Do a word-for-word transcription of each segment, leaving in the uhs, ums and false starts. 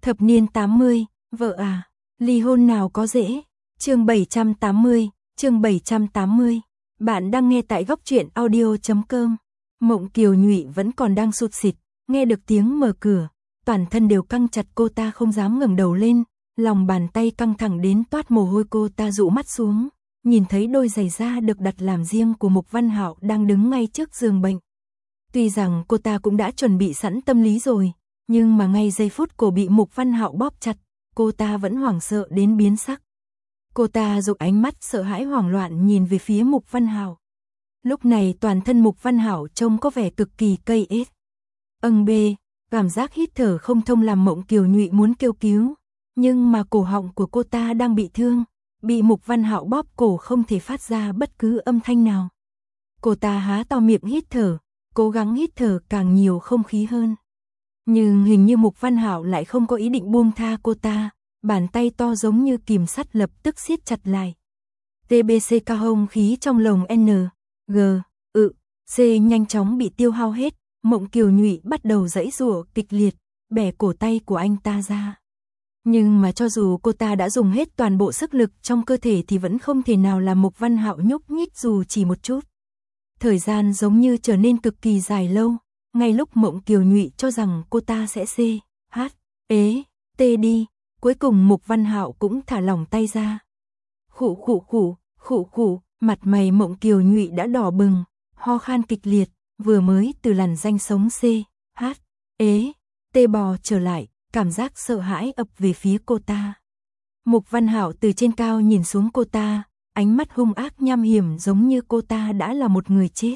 Thập niên tám mươi, vợ à, ly hôn nào có dễ. Chương bảy trăm tám mươi, chương bảy trăm tám mươi. Bạn đang nghe tại góc truyện audio chấm com. Mộng Kiều Nhụy vẫn còn đang sụt sịt, nghe được tiếng mở cửa, toàn thân đều căng chặt, cô ta không dám ngẩng đầu lên, lòng bàn tay căng thẳng đến toát mồ hôi. Cô ta dụ mắt xuống, nhìn thấy đôi giày da được đặt làm riêng của Mục Văn Hạo đang đứng ngay trước giường bệnh. Tuy rằng cô ta cũng đã chuẩn bị sẵn tâm lý rồi, nhưng mà ngay giây phút cổ bị Mục Văn Hạo bóp chặt, cô ta vẫn hoảng sợ đến biến sắc. Cô ta dùng ánh mắt sợ hãi hoảng loạn nhìn về phía Mục Văn Hạo. Lúc này toàn thân Mục Văn Hạo trông có vẻ cực kỳ cây ết. Âng bê, cảm giác hít thở không thông làm Mộng Kiều Nhụy muốn kêu cứu, nhưng mà cổ họng của cô ta đang bị thương, bị Mục Văn Hạo bóp cổ không thể phát ra bất cứ âm thanh nào. Cô ta há to miệng hít thở, cố gắng hít thở càng nhiều không khí hơn. Nhưng hình như Mục Văn Hạo lại không có ý định buông tha cô ta, bàn tay to giống như kìm sắt lập tức siết chặt lại. tê bê xê cao hông khí trong lồng N, G, ự, C nhanh chóng bị tiêu hao hết, Mộng Kiều Nhụy bắt đầu giãy giụa kịch liệt, bẻ cổ tay của anh ta ra. Nhưng mà cho dù cô ta đã dùng hết toàn bộ sức lực trong cơ thể thì vẫn không thể nào làm Mục Văn Hạo nhúc nhích dù chỉ một chút. Thời gian giống như trở nên cực kỳ dài lâu, ngay lúc Mộng Kiều Nhụy cho rằng cô ta sẽ C, H, ế, T đi, cuối cùng Mục Văn Hạo cũng thả lỏng tay ra. Khụ khụ khụ, khụ khụ, mặt mày Mộng Kiều Nhụy đã đỏ bừng, ho khan kịch liệt, vừa mới từ làn danh sống C, H, ế, T bò trở lại, cảm giác sợ hãi ập về phía cô ta. Mục Văn Hạo từ trên cao nhìn xuống cô ta, ánh mắt hung ác nham hiểm giống như cô ta đã là một người chết.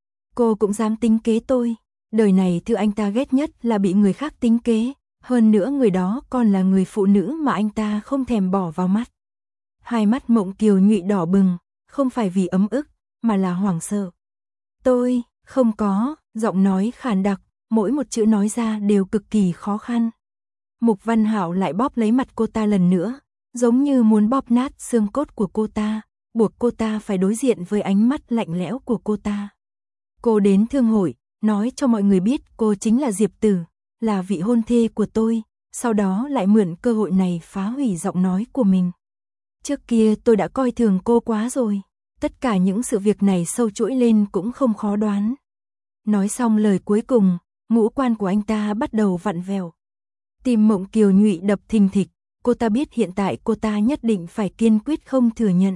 Cô cũng dám tính kế tôi, đời này thứ anh ta ghét nhất là bị người khác tính kế, hơn nữa người đó còn là người phụ nữ mà anh ta không thèm bỏ vào mắt. Hai mắt Mộng Kiều Nhụy đỏ bừng, không phải vì ấm ức, mà là hoảng sợ. Tôi, không có, giọng nói khàn đặc, mỗi một chữ nói ra đều cực kỳ khó khăn. Mục Văn Hạo lại bóp lấy mặt cô ta lần nữa, giống như muốn bóp nát xương cốt của cô ta, buộc cô ta phải đối diện với ánh mắt lạnh lẽo của cô ta. Cô đến thương hội, nói cho mọi người biết cô chính là Diệp Tử, là vị hôn thê của tôi, sau đó lại mượn cơ hội này phá hủy giọng nói của mình. Trước kia tôi đã coi thường cô quá rồi, tất cả những sự việc này sâu chuỗi lên cũng không khó đoán. Nói xong lời cuối cùng, ngũ quan của anh ta bắt đầu vặn vẹo. Tim Mộng Kiều Nhụy đập thình thịch, cô ta biết hiện tại cô ta nhất định phải kiên quyết không thừa nhận.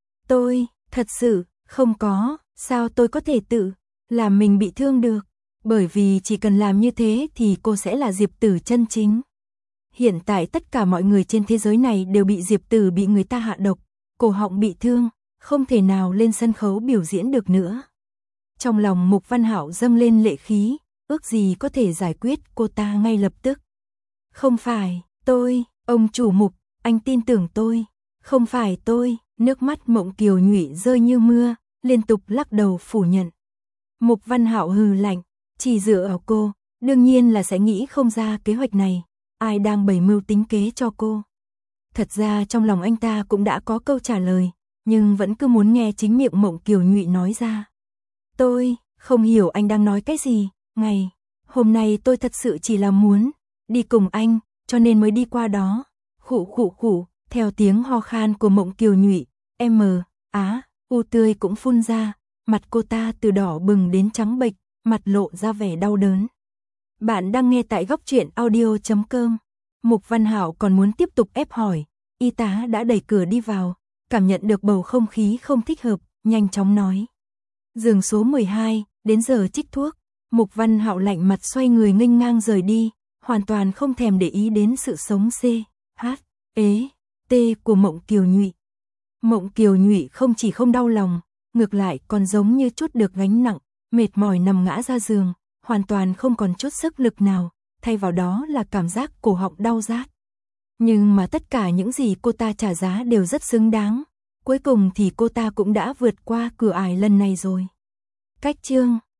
Tôi, thật sự, không có, sao tôi có thể tự làm mình bị thương được, bởi vì chỉ cần làm như thế thì cô sẽ là Diệp Tử chân chính. Hiện tại tất cả mọi người trên thế giới này đều bị Diệp Tử bị người ta hạ độc, cổ họng bị thương, không thể nào lên sân khấu biểu diễn được nữa. Trong lòng Mục Văn Hạo dâng lên lệ khí, ước gì có thể giải quyết cô ta ngay lập tức. Không phải, tôi, ông chủ Mục, anh tin tưởng tôi, không phải tôi, nước mắt Mộng Kiều Nhụy rơi như mưa, liên tục lắc đầu phủ nhận. Mục Văn Hạo hừ lạnh, chỉ dựa vào cô, đương nhiên là sẽ nghĩ không ra kế hoạch này, ai đang bày mưu tính kế cho cô. Thật ra trong lòng anh ta cũng đã có câu trả lời, nhưng vẫn cứ muốn nghe chính miệng Mộng Kiều Nhụy nói ra. Tôi, không hiểu anh đang nói cái gì, ngày, hôm nay tôi thật sự chỉ là muốn đi cùng anh, cho nên mới đi qua đó. Khụ khụ khụ, theo tiếng ho khan của Mộng Kiều Nhụy, M, á, u tươi cũng phun ra, mặt cô ta từ đỏ bừng đến trắng bệch, mặt lộ ra vẻ đau đớn. Bạn đang nghe tại góc truyện audio chấm com. Mục Văn Hạo còn muốn tiếp tục ép hỏi, y tá đã đẩy cửa đi vào, cảm nhận được bầu không khí không thích hợp, nhanh chóng nói. Giường số mười hai, đến giờ trích thuốc. Mục Văn Hạo lạnh mặt xoay người nghênh ngang rời đi, hoàn toàn không thèm để ý đến sự sống C, H, ế, T của Mộng Kiều Nhụy. Mộng Kiều Nhụy không chỉ không đau lòng, ngược lại còn giống như chút được gánh nặng, mệt mỏi nằm ngã ra giường, hoàn toàn không còn chút sức lực nào, thay vào đó là cảm giác cổ họng đau rát. Nhưng mà tất cả những gì cô ta trả giá đều rất xứng đáng, cuối cùng thì cô ta cũng đã vượt qua cửa ải lần này rồi. Cách chương